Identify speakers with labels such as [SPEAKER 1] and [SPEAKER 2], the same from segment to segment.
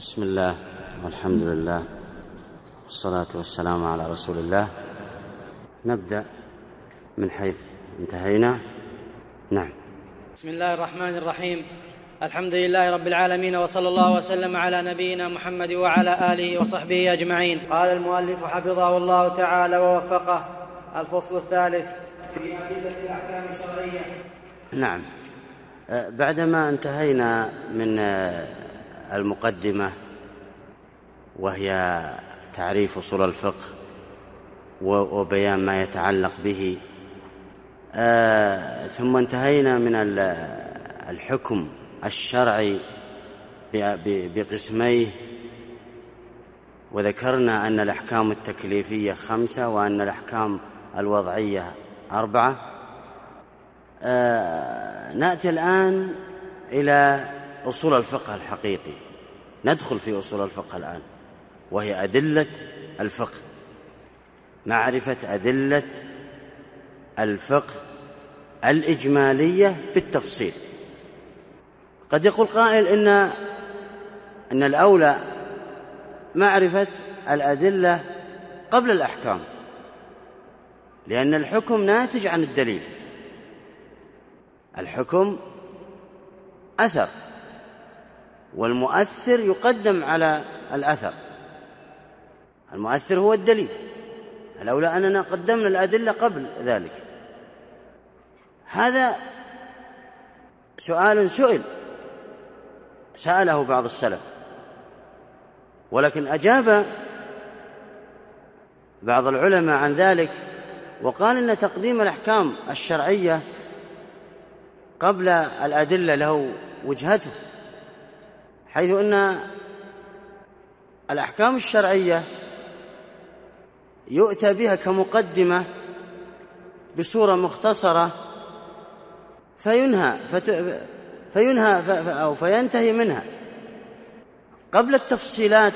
[SPEAKER 1] بسم الله والحمد لله والصلاة والسلام على رسول الله. نبدأ من حيث انتهينا. نعم.
[SPEAKER 2] بسم الله الرحمن الرحيم. الحمد لله رب العالمين، وصلى الله وسلم على نبينا محمد وعلى آله وصحبه أجمعين. قال المؤلف حفظه الله تعالى ووفقه: الفصل الثالث في أدلة الأحكام الشرعية.
[SPEAKER 1] نعم، بعدما انتهينا من المقدمة وهي تعريف أصول الفقه وبيان ما يتعلق به، ثم انتهينا من الحكم الشرعي بقسميه، وذكرنا أن الأحكام التكليفية 5 وأن الأحكام الوضعية 4. نأتي الآن إلى أصول الفقه الحقيقي، ندخل في أصول الفقه الآن، وهي أدلة الفقه، معرفة أدلة الفقه الإجمالية بالتفصيل. قد يقول قائل إن الأولى معرفة الأدلة قبل الأحكام، لأن الحكم ناتج عن الدليل. الحكم أثر، والمؤثر يقدم على الأثر. المؤثر هو الدليل، الأولى أننا قدمنا الأدلة قبل ذلك. هذا سؤال سأله بعض السلف، ولكن أجاب بعض العلماء عن ذلك وقال إن تقديم الأحكام الشرعية قبل الأدلة له وجهته، حيث أن الأحكام الشرعية يؤتى بها كمقدمة بصورة مختصرة فينتهي منها قبل التفصيلات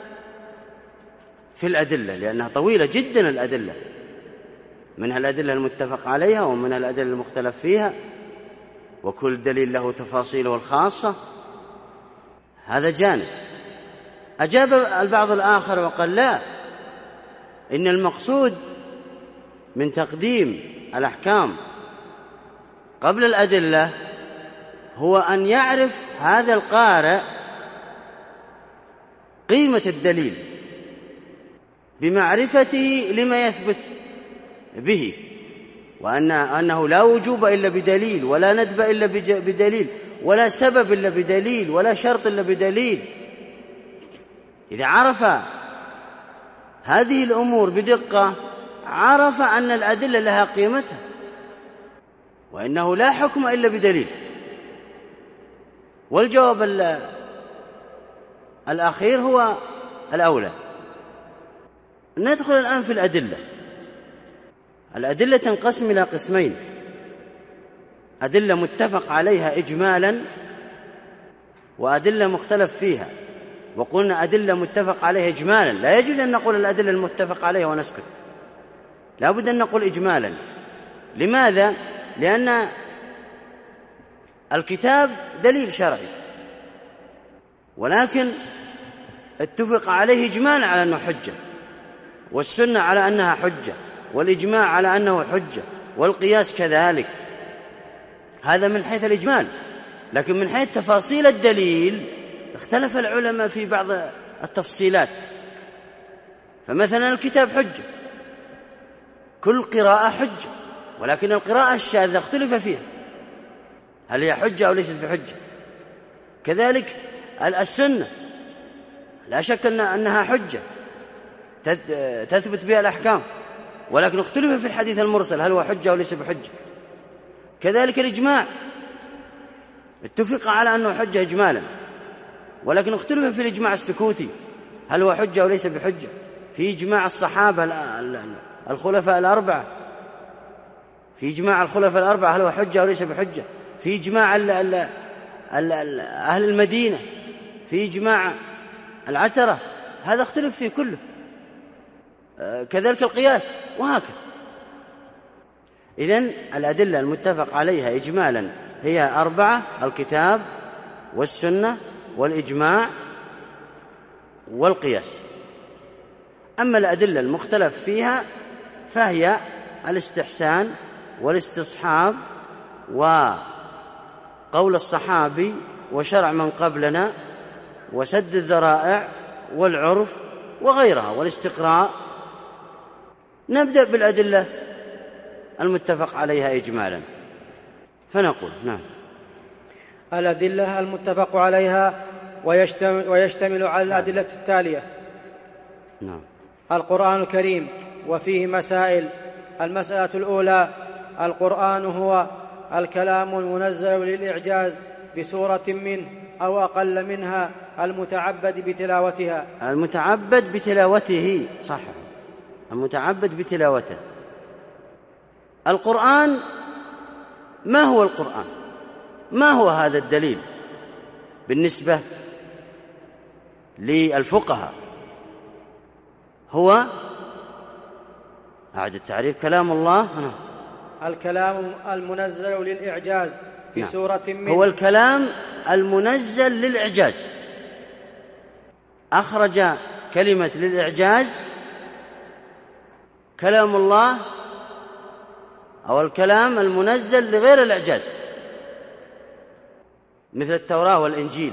[SPEAKER 1] في الأدلة، لأنها طويلة جدا. الأدلة منها الأدلة المتفق عليها ومنها الأدلة المختلف فيها، وكل دليل له تفاصيله الخاصة. هذا جانب. أجاب البعض الآخر وقال لا، إن المقصود من تقديم الأحكام قبل الأدلة هو أن يعرف هذا القارئ قيمة الدليل بمعرفته لما يثبت به، وأنه لا وجوب إلا بدليل، ولا ندب إلا بدليل، ولا سبب إلا بدليل، ولا شرط إلا بدليل. إذا عرف هذه الأمور بدقة عرف أن الأدلة لها قيمتها، وإنه لا حكم إلا بدليل. والجواب الأخير هو الأولى. ندخل الآن في الأدلة. الأدلة تنقسم إلى قسمين: أدلة متفق عليها إجمالا، وأدلة مختلف فيها. وقلنا أدلة متفق عليها إجمالا، لا يجوز أن نقول الأدلة المتفق عليها ونسكت، لا بد أن نقول إجمالا. لماذا؟ لأن الكتاب دليل شرعي، ولكن اتفق عليه إجمالا على أنه حجة، والسنة على أنها حجة، والإجماع على أنه حجة، والقياس كذلك. هذا من حيث الإجمال. لكن من حيث تفاصيل الدليل اختلف العلماء في بعض التفصيلات. فمثلا الكتاب حجة، كل قراءة حجة، ولكن القراءة الشاذة اختلف فيها، هل هي حجة أو ليست بحجة. كذلك السنة لا شك أنها حجة تثبت بها الأحكام، ولكن اختلف في الحديث المرسل هل هو حجة أو ليس بحجة. كذلك الإجماع اتفق على أنه حجة إجمالا، ولكن اختلف في الإجماع السكوتي هل هو حجة أو ليس بحجة. في إجماع الصحابة الخلفاء الأربعة، في إجماع الخلفاء الأربعة هل هو حجة أو ليس بحجة. في إجماع أهل المدينة، في إجماع العترة، هذا اختلف فيه كله. كذلك القياس، وهكذا. إذن الأدلة المتفق عليها إجمالا هي 4: الكتاب والسنة والإجماع والقياس. أما الأدلة المختلف فيها فهي الاستحسان والاستصحاب وقول الصحابي وشرع من قبلنا وسد الذرائع والعرف وغيرها والاستقراء. نبدأ بالأدلة المتفق عليها إجمالا، فنقول نعم.
[SPEAKER 2] الأدلة المتفق عليها ويشتمل على الأدلة التالية:
[SPEAKER 1] نعم.
[SPEAKER 2] القرآن الكريم وفيه مسائل. المسألة الأولى: القرآن هو الكلام المنزل للإعجاز بسورة منه أو أقل منها المتعبد بتلاوتها.
[SPEAKER 1] المتعبد بتلاوته، صح، المتعبد بتلاوته. القرآن، ما هو القرآن؟ ما هو هذا الدليل بالنسبة للفقهاء؟ هو، أعد التعريف، كلام الله،
[SPEAKER 2] الكلام المنزل للإعجاز بسورة منه.
[SPEAKER 1] هو الكلام المنزل للإعجاز، أخرج كلمة للإعجاز كلام الله، أو الكلام المنزل لغير الإعجاز مثل التوراة والإنجيل.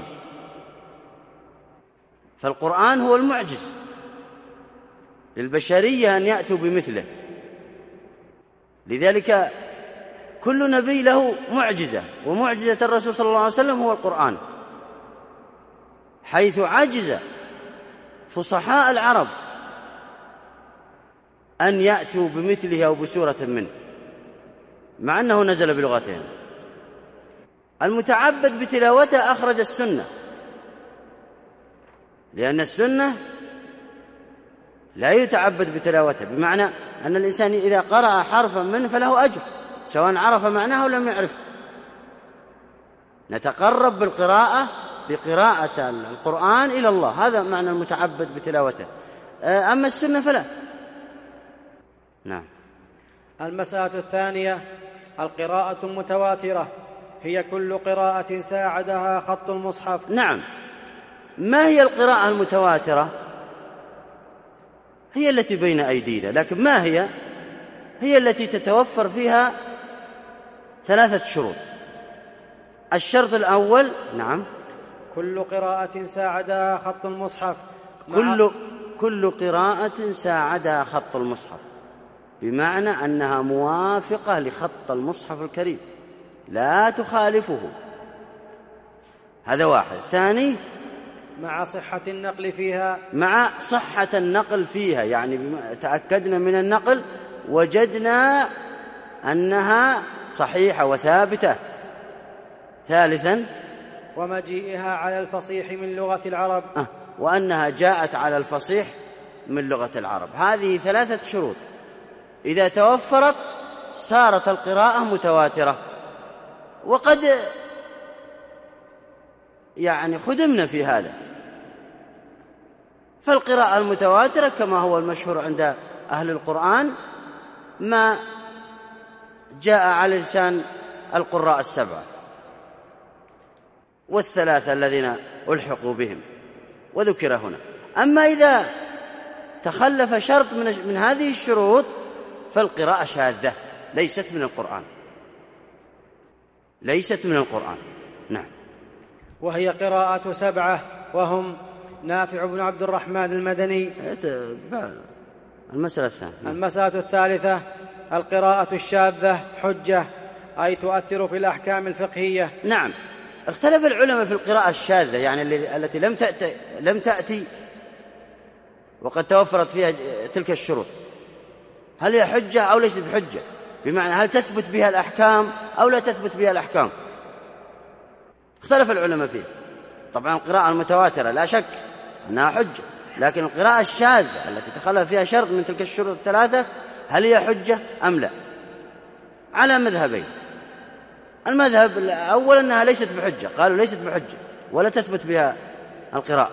[SPEAKER 1] فالقرآن هو المعجز للبشرية أن يأتوا بمثله، لذلك كل نبي له معجزة، ومعجزة الرسول صلى الله عليه وسلم هو القرآن، حيث عجز فصحاء العرب أن يأتوا بمثله أو بسورة منه مع أنه نزل بلغتهم. المتعبد بتلاوته أخرج السنة، لأن السنة لا يتعبد بتلاوته، بمعنى أن الإنسان إذا قرأ حرفا منه فله أجر سواء عرف معناه أو لم يعرف. نتقرب بالقراءة بقراءة القرآن إلى الله، هذا معنى المتعبد بتلاوته. أما السنة فلا. نعم.
[SPEAKER 2] المسألة الثانية: القراءة المتواترة هي كل قراءة ساعدها خط المصحف.
[SPEAKER 1] نعم. ما هي القراءة المتواترة؟ هي التي بين أيدينا، لكن ما هي؟ هي التي تتوفر فيها 3 شروط. الشرط الأول، نعم،
[SPEAKER 2] كل قراءة ساعدها خط المصحف.
[SPEAKER 1] كل قراءة ساعدها خط المصحف، بمعنى أنها موافقة لخط المصحف الكريم لا تخالفه. هذا واحد. ثاني:
[SPEAKER 2] مع صحة النقل فيها.
[SPEAKER 1] مع صحة النقل فيها، يعني تأكدنا من النقل وجدنا أنها صحيحة وثابتة. ثالثا:
[SPEAKER 2] ومجيئها على الفصيح من لغة العرب.
[SPEAKER 1] وأنها جاءت على الفصيح من لغة العرب. هذه 3 شروط إذا توفرت صارت القراءة متواترة. وقد خدمنا في هذا. فالقراءة المتواترة كما هو المشهور عند أهل القرآن ما جاء على لسان القراء 7 وال3 الذين ألحقوا بهم وذكر هنا. أما إذا تخلف شرط من هذه الشروط فالقراءة شاذة، ليست من القرآن، ليست من القرآن. نعم.
[SPEAKER 2] وهي قراءة 7 وهم نافع بن عبد الرحمن المدني.
[SPEAKER 1] المسألة الثانية.
[SPEAKER 2] المسألة الثالثة: القراءة الشاذة حجة، أي تؤثر في الأحكام الفقهية.
[SPEAKER 1] نعم. اختلف العلماء في القراءة الشاذة، يعني التي لم تأتي وقد توفرت فيها تلك الشروط، هل هي حجة أو ليست بحجة؟ بمعنى هل تثبت بها الأحكام أو لا تثبت بها الأحكام؟ اختلف العلماء فيه. طبعا القراءة المتواترة لا شك أنها حجة، لكن القراءة الشاذة التي تخلف فيها شرط من تلك الشروط 3 هل هي حجة أم لا؟ على مذهبين. المذهب الأول أنها ليست بحجة، قالوا ليست بحجة ولا تثبت بها القراءة.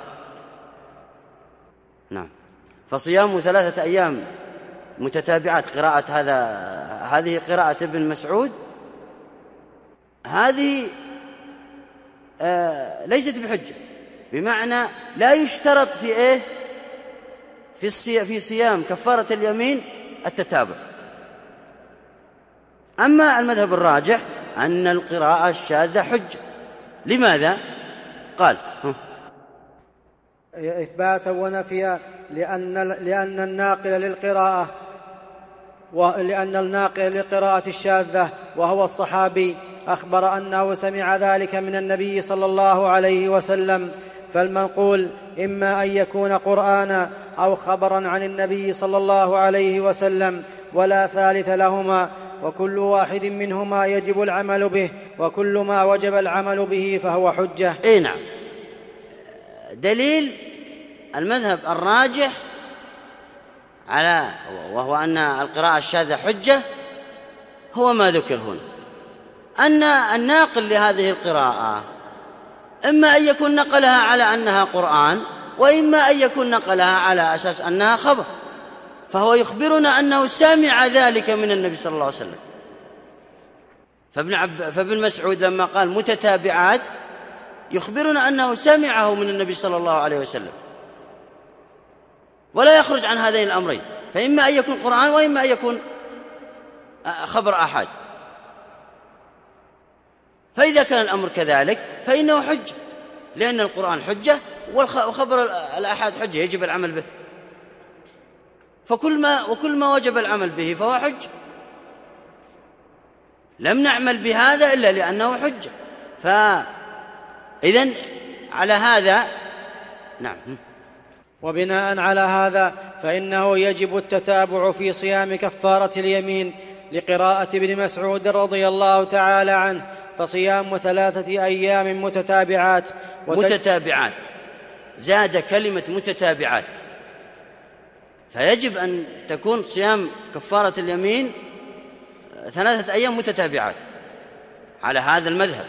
[SPEAKER 1] نعم. فصيام 3 أيام متتابعات قراءة هذه قراءة ابن مسعود، هذه ليست بحجة، بمعنى لا يشترط في إيه؟ في صيام كفارة اليمين التتابع. أما المذهب الراجح أن القراءة الشاذة حجة. لماذا؟ قال
[SPEAKER 2] إثباتا ونفيا، لأن الناقل للقراءة الشاذة وهو الصحابي أخبر أنه سمع ذلك من النبي صلى الله عليه وسلم، فالمنقول إما أن يكون قرآنا أو خبرا عن النبي صلى الله عليه وسلم، ولا ثالث لهما، وكل واحد منهما يجب العمل به، وكل ما وجب العمل به فهو حجة.
[SPEAKER 1] إيه نعم. دليل المذهب الراجح وهو أن القراءة الشاذة حجة هو ما ذكر هنا، أن الناقل لهذه القراءة إما أن يكون نقلها على أنها قرآن، وإما أن يكون نقلها على أساس أنها خبر، فهو يخبرنا أنه سمع ذلك من النبي صلى الله عليه وسلم. فابن مسعود لما قال متتابعات يخبرنا أنه سمعه من النبي صلى الله عليه وسلم، ولا يخرج عن هذين الأمرين، فإما أن يكون قرآن وإما أن يكون خبر أحد. فإذا كان الأمر كذلك فإنه حجة، لأن القرآن حجة وخبر الأحد حجة يجب العمل به، وكل ما وجب العمل به فهو حجة. لم نعمل بهذا إلا لأنه حجة. فإذن على هذا نعم.
[SPEAKER 2] وبناء على هذا فإنه يجب التتابع في صيام كفارة اليمين لقراءة ابن مسعود رضي الله تعالى عنه، فصيام 3 أيام متتابعات
[SPEAKER 1] زاد كلمة متتابعات، فيجب أن تكون صيام كفارة اليمين 3 أيام متتابعات على هذا المذهب.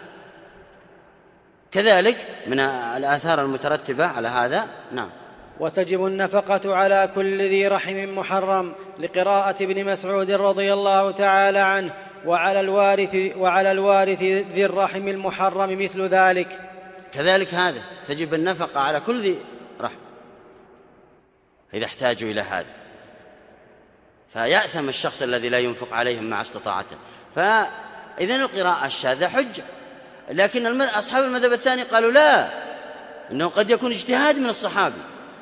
[SPEAKER 1] كذلك من الآثار المترتبة على هذا نعم.
[SPEAKER 2] وتجب النفقة على كل ذي رحم محرم لقراءة ابن مسعود رضي الله تعالى عنه، وعلى الوارث ذي الرحم المحرم مثل ذلك.
[SPEAKER 1] كذلك هذا تجب النفقة على كل ذي رحم إذا احتاجوا إلى هذا، فيأثم الشخص الذي لا ينفق عليهم مع استطاعته. فإذن القراءة الشاذة حجة. لكن أصحاب المذهب الثاني قالوا لا، إنه قد يكون اجتهاد من الصحابي،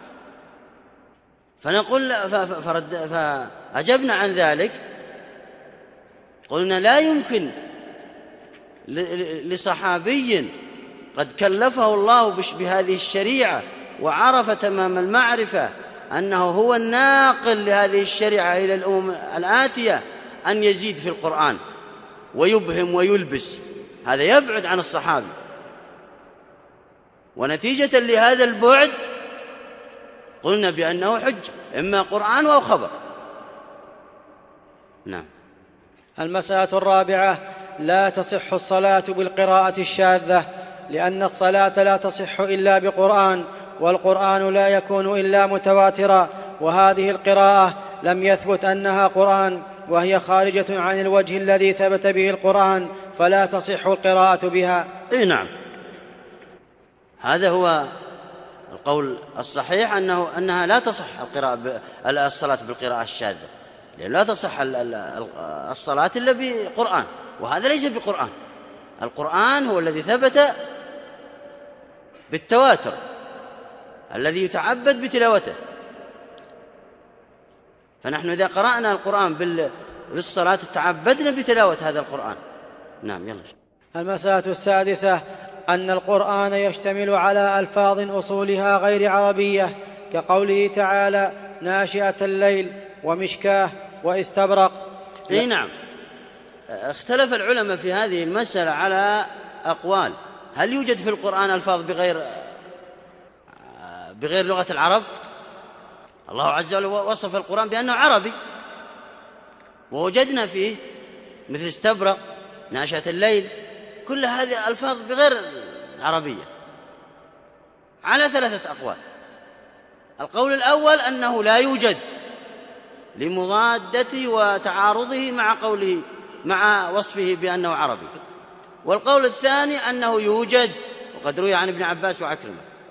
[SPEAKER 1] فنقول فأجبنا عن ذلك، قلنا لا يمكن لصحابي قد كلفه الله بهذه الشريعة وعرف تمام المعرفة أنه هو الناقل لهذه الشريعة إلى الأمم الآتية أن يزيد في القرآن ويبهم ويلبس. هذا يبعد عن الصحابي، ونتيجة لهذا البعد قلنا بأنه حجة، إما قرآن أو خبر. نعم.
[SPEAKER 2] المسألة الرابعة: لا تصح الصلاة بالقراءة الشاذة، لأن الصلاة لا تصح إلا بقرآن، والقرآن لا يكون إلا متواترا، وهذه القراءة لم يثبت أنها قرآن، وهي خارجة عن الوجه الذي ثبت به القرآن، فلا تصح القراءة بها.
[SPEAKER 1] إيه نعم، هذا هو القول الصحيح، أنها لا تصح الصلاة بالقراءة الشاذة، لأن لا تصح الصلاة إلا بقرآن، وهذا ليس بقرآن. القرآن هو الذي ثبت بالتواتر الذي يتعبد بتلاوته. فنحن إذا قرأنا القرآن بالصلاة تعبدنا بتلاوة هذا القرآن. نعم يلا.
[SPEAKER 2] المسألة السادسة: أن القرآن يشتمل على ألفاظ أصولها غير عربية، كقوله تعالى: ناشئة الليل، ومشكاه، واستبرق.
[SPEAKER 1] أي نعم. اختلف العلماء في هذه المسألة على أقوال. هل يوجد في القرآن ألفاظ بغير لغة العرب؟ الله عز وجل وصف القرآن بأنه عربي، ووجدنا فيه مثل استبرق، ناشئة الليل، كل هذه ألفاظ بغير العربية، على 3 أقوال. القول الأول أنه لا يوجد لمضادته وتعارضه مع وصفه بأنه عربي. والقول الثاني أنه يوجد، وقد روي عن ابن عباس وعكرمة.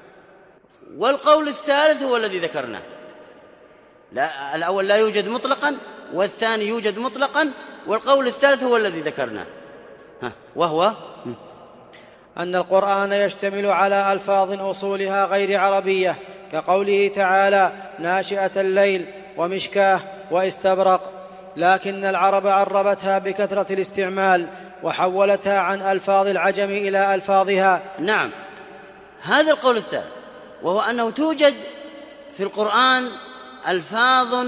[SPEAKER 1] والقول الثالث هو الذي ذكرناه، لا الأول لا يوجد مطلقا، والثاني يوجد مطلقا، والقول الثالث هو الذي ذكرناه، وهو
[SPEAKER 2] أن القرآن يشتمل على ألفاظ أصولها غير عربية، كقوله تعالى: ناشئة الليل، ومشكاه، واستبرق، لكن العرب عربتها بكثرة الاستعمال وحولتها عن ألفاظ العجم إلى ألفاظها.
[SPEAKER 1] نعم، هذا القول الثالث، وهو أنه توجد في القرآن ألفاظ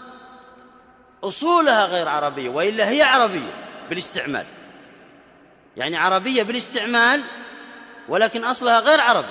[SPEAKER 1] أصولها غير عربية، وإلا هي عربية بالاستعمال، يعني عربية بالاستعمال ولكن أصلها غير عربي،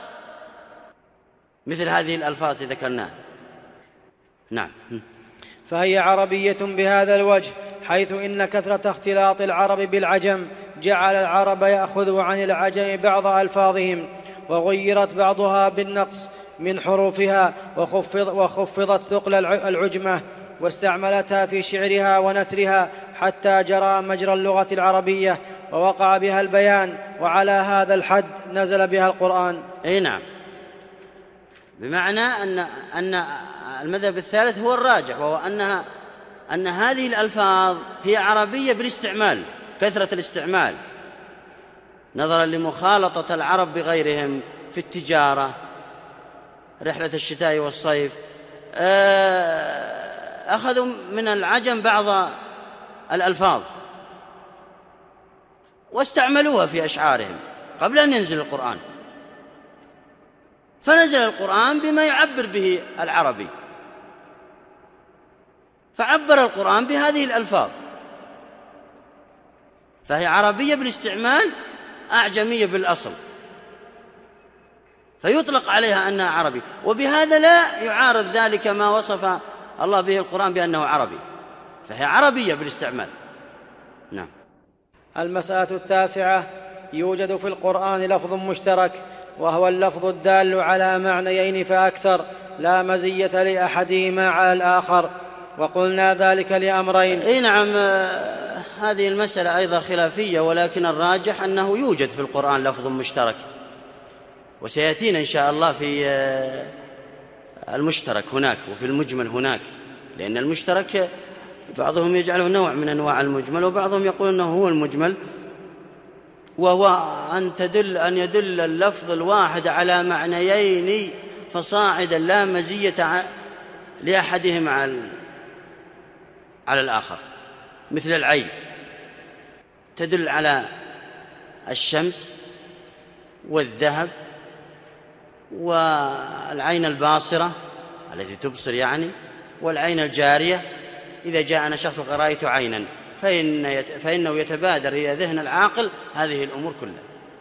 [SPEAKER 1] مثل هذه الألفاظ التي ذكرناها. نعم،
[SPEAKER 2] فهي عربية بهذا الوجه، حيث إن كثرة اختلاط العرب بالعجم جعل العرب يأخذوا عن العجم بعض ألفاظهم، وغيرت بعضها بالنقص من حروفها، وخفضت ثقل العجمة، واستعملتها في شعرها ونثرها، حتى جرى مجرى اللغة العربية ووقع بها البيان، وعلى هذا الحد نزل بها القرآن.
[SPEAKER 1] أي نعم، بمعنى أن المذهب الثالث هو الراجح، وهو أن هذه الألفاظ هي عربية بالاستعمال، كثرة الاستعمال، نظرا لمخالطة العرب بغيرهم في التجارة، رحلة الشتاء والصيف، أخذوا من العجم بعض الألفاظ واستعملوها في أشعارهم قبل أن ينزل القرآن، فنزل القرآن بما يعبر به العربي، فعبر القرآن بهذه الألفاظ، فهي عربية بالاستعمال، أعجمية بالأصل، فيطلق عليها أنها عربي، وبهذا لا يعارض ذلك ما وصف الله به القرآن بأنه عربي، فهي عربية بالاستعمال. نعم.
[SPEAKER 2] المسألة التاسعة: يوجد في القرآن لفظ مشترك، وهو اللفظ الدال على معنيين فأكثر، لا مزية لأحدهما على الآخر، وقلنا ذلك لأمرين.
[SPEAKER 1] أي نعم، هذه المسألة أيضا خلافية، ولكن الراجح أنه يوجد في القرآن لفظ مشترك، وسيأتينا إن شاء الله في المشترك هناك وفي المجمل هناك، لأن المشترك بعضهم يجعله نوع من أنواع المجمل، وبعضهم يقول أنه هو المجمل، وهو أن يدل اللفظ الواحد على معنيين فصاعدا، لا مزية لأحدهم على الآخر، مثل العين تدل على الشمس والذهب، والعين الباصرة التي تبصر يعني، والعين الجارية، إذا جاءنا شخص رأيت عينا فإنه يتبادر إلى ذهن العاقل هذه الأمور كلها،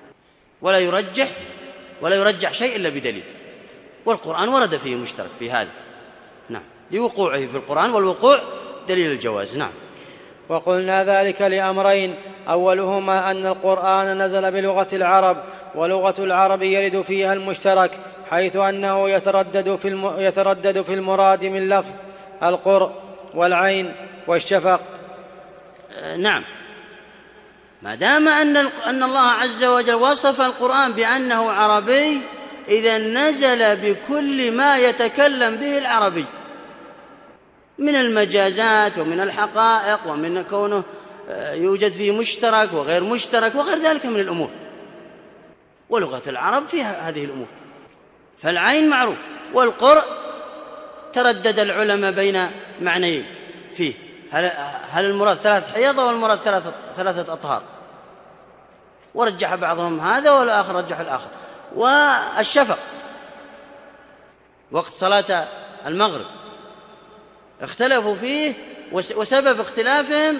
[SPEAKER 1] ولا يرجح شيء إلا بدليل، والقرآن ورد فيه مشترك في هذا. نعم، لوقوعه في القرآن، والوقوع دليل الجواز. نعم.
[SPEAKER 2] وقلنا ذلك لأمرين: أولهما أن القرآن نزل بلغة العرب، ولغة العرب يرد فيها المشترك، حيث أنه يتردد في المراد من لفظ القرء والعين والشفق.
[SPEAKER 1] نعم، ما دام أن الله عز وجل وصف القرآن بأنه عربي، إذا نزل بكل ما يتكلم به العربي من المجازات ومن الحقائق، ومن كونه يوجد فيه مشترك وغير مشترك وغير ذلك من الأمور، ولغة العرب فيها هذه الأمور. فالعين معروف، والقرء تردد العلماء بين معنيين فيه، هل المراد 3 حيض والمراد 3 أطهار، ورجح بعضهم هذا والآخر رجح الآخر. والشفق وقت صلاة المغرب اختلفوا فيه، وسبب اختلافهم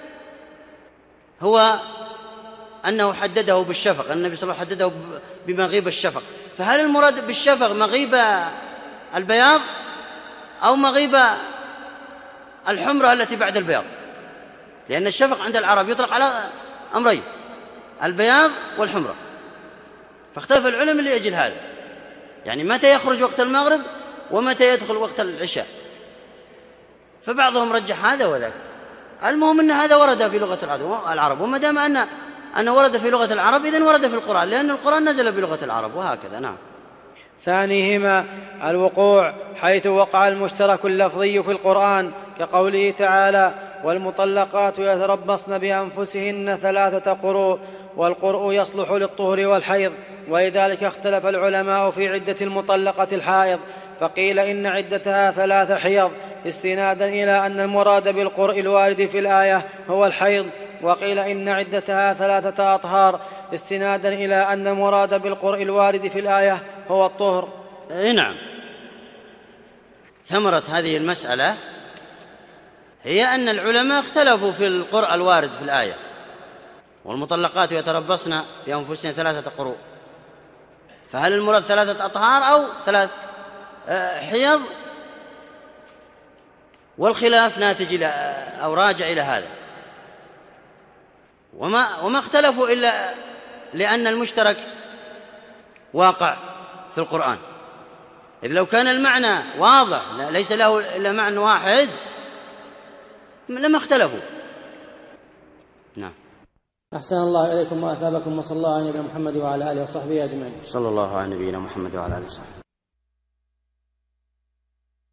[SPEAKER 1] هو أنه حدده بالشفق، النبي صلى الله عليه وسلم حدده بمغيب الشفق، فهل المراد بالشفق مغيب البياض أو مغيب الحمرة التي بعد البياض؟ لأن الشفق عند العرب يطلق على أمرين: البياض والحمرة، فاختلف العلماء لأجل هذا، يعني متى يخرج وقت المغرب ومتى يدخل وقت العشاء، فبعضهم رجح هذا وذاك. المهم أن هذا ورد في لغة العرب، وما دام أنه ورد في لغة العرب إذن ورد في القرآن، لأن القرآن نزل بلغة العرب، وهكذا. نعم.
[SPEAKER 2] ثانيهما الوقوع، حيث وقع المشترك اللفظي في القرآن كقوله تعالى: والمطلقات يتربصن بأنفسهن 3 قروء، والقرء يصلح للطهر والحيض. ولذلك اختلف العلماء في عدة المطلقة الحائض، فقيل إن عدتها 3 حيض استنادا إلى أن المراد بالقرء الوارد في الآية هو الحيض، وقيل إن عدتها 3 أطهار استنادا إلى أن المراد بالقرء الوارد في الآية هو الطهر.
[SPEAKER 1] نعم. ثمرة هذه المسألة هي أن العلماء اختلفوا في القرء الوارد في الآية: والمطلقات يتربصن بأنفسهن 3 قروء، فهل المراد 3 أطهار أو 3 حيض؟ والخلاف ناتج إلى أو راجع إلى هذا، وما اختلفوا إلا لأن المشترك واقع في القرآن. إذ لو كان المعنى واضح ليس له إلا معنى واحد لما اختلفوا. نعم.
[SPEAKER 2] أحسن الله إليكم وأثابكم، وصلى الله على نبينا محمد وعلى آله وصحبه أجمعين.
[SPEAKER 1] صلى الله على نبينا محمد وعلى آله وصحبه.